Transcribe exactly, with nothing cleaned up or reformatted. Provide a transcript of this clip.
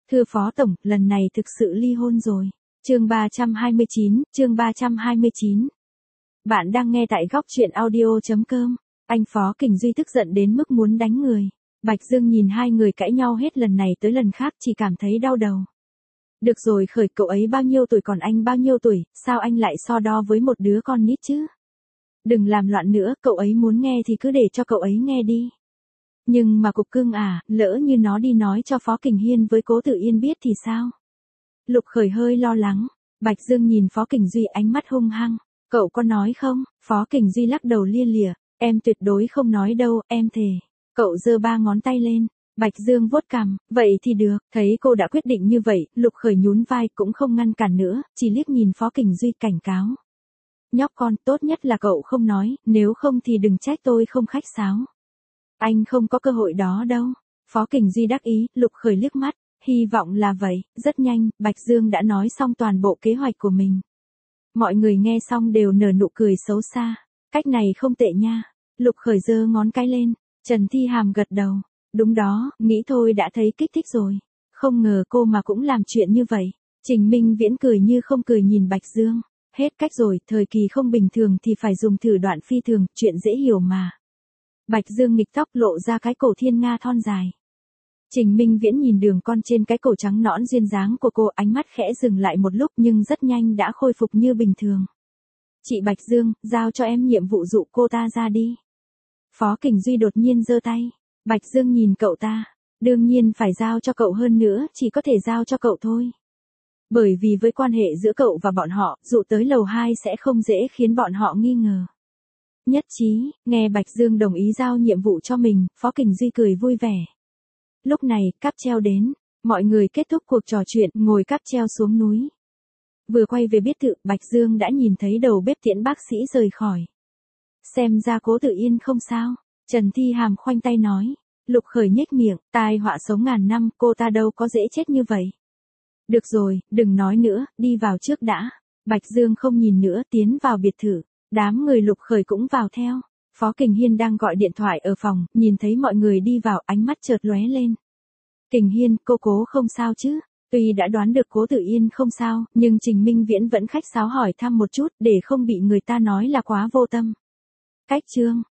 Thưa Phó Tổng, lần này thực sự ly hôn rồi. Chương ba trăm hai mươi chín, chương ba trăm hai mươi chín. Bạn đang nghe tại góc truyện audio chấm com. Anh Phó Kình Duy tức giận đến mức muốn đánh người. Bạch Dương nhìn hai người cãi nhau hết lần này tới lần khác chỉ cảm thấy đau đầu. Được rồi Khởi, cậu ấy bao nhiêu tuổi còn anh bao nhiêu tuổi, sao anh lại so đo với một đứa con nít chứ? Đừng làm loạn nữa, cậu ấy muốn nghe thì cứ để cho cậu ấy nghe đi. Nhưng mà Cục Cưng à, lỡ như nó đi nói cho Phó Kình Hiên với Cố Tử Yên biết thì sao? Lục Khởi hơi lo lắng. Bạch Dương nhìn Phó Kình Duy ánh mắt hung hăng. Cậu có nói không? Phó Kình Duy lắc đầu lia lịa. Em tuyệt đối không nói đâu, em thề. Cậu giơ ba ngón tay lên. Bạch Dương vuốt cằm. Vậy thì được. Thấy cô đã quyết định như vậy, Lục Khởi nhún vai cũng không ngăn cản nữa, chỉ liếc nhìn Phó Kình Duy cảnh cáo. Nhóc con, tốt nhất là cậu không nói, nếu không thì đừng trách tôi không khách sáo. Anh không có cơ hội đó đâu. Phó Kình Duy đắc ý, Lục Khởi liếc mắt. Hy vọng là vậy. Rất nhanh, Bạch Dương đã nói xong toàn bộ kế hoạch của mình. Mọi người nghe xong đều nở nụ cười xấu xa. Cách này không tệ nha. Lục Khởi giơ ngón cái lên. Trần Thi Hàm gật đầu. Đúng đó, nghĩ thôi đã thấy kích thích rồi. Không ngờ cô mà cũng làm chuyện như vậy. Trình Minh Viễn cười như không cười nhìn Bạch Dương. Hết cách rồi, thời kỳ không bình thường thì phải dùng thử đoạn phi thường, chuyện dễ hiểu mà. Bạch Dương nghịch tóc lộ ra cái cổ thiên nga thon dài. Trình Minh Viễn nhìn đường con trên cái cổ trắng nõn duyên dáng của cô, ánh mắt khẽ dừng lại một lúc nhưng rất nhanh đã khôi phục như bình thường. Chị Bạch Dương, giao cho em nhiệm vụ dụ cô ta ra đi. Phó Kình Duy đột nhiên giơ tay. Bạch Dương nhìn cậu ta. Đương nhiên phải giao cho cậu, hơn nữa chỉ có thể giao cho cậu thôi. Bởi vì với quan hệ giữa cậu và bọn họ, dụ tới lầu hai sẽ không dễ khiến bọn họ nghi ngờ. Nhất trí, nghe Bạch Dương đồng ý giao nhiệm vụ cho mình, Phó Kình Duy cười vui vẻ. Lúc này, cáp treo đến, mọi người kết thúc cuộc trò chuyện, ngồi cáp treo xuống núi. Vừa quay về biệt thự, Bạch Dương đã nhìn thấy đầu bếp tiễn bác sĩ rời khỏi. Xem ra Cố Tử Yên không sao, Trần Thi Hàm khoanh tay nói. Lục Khởi nhếch miệng, tai họa sống ngàn năm, cô ta đâu có dễ chết như vậy. Được rồi, đừng nói nữa, đi vào trước đã. Bạch Dương không nhìn nữa, tiến vào biệt thự. Đám người Lục Khởi cũng vào theo. Phó Kình Hiên đang gọi điện thoại ở phòng, nhìn thấy mọi người đi vào, ánh mắt chợt lóe lên. Kình Hiên, cô Cố không sao chứ? Tuy đã đoán được Cố Tử Yên không sao, nhưng Trình Minh Viễn vẫn khách sáo hỏi thăm một chút, để không bị người ta nói là quá vô tâm. Cách chương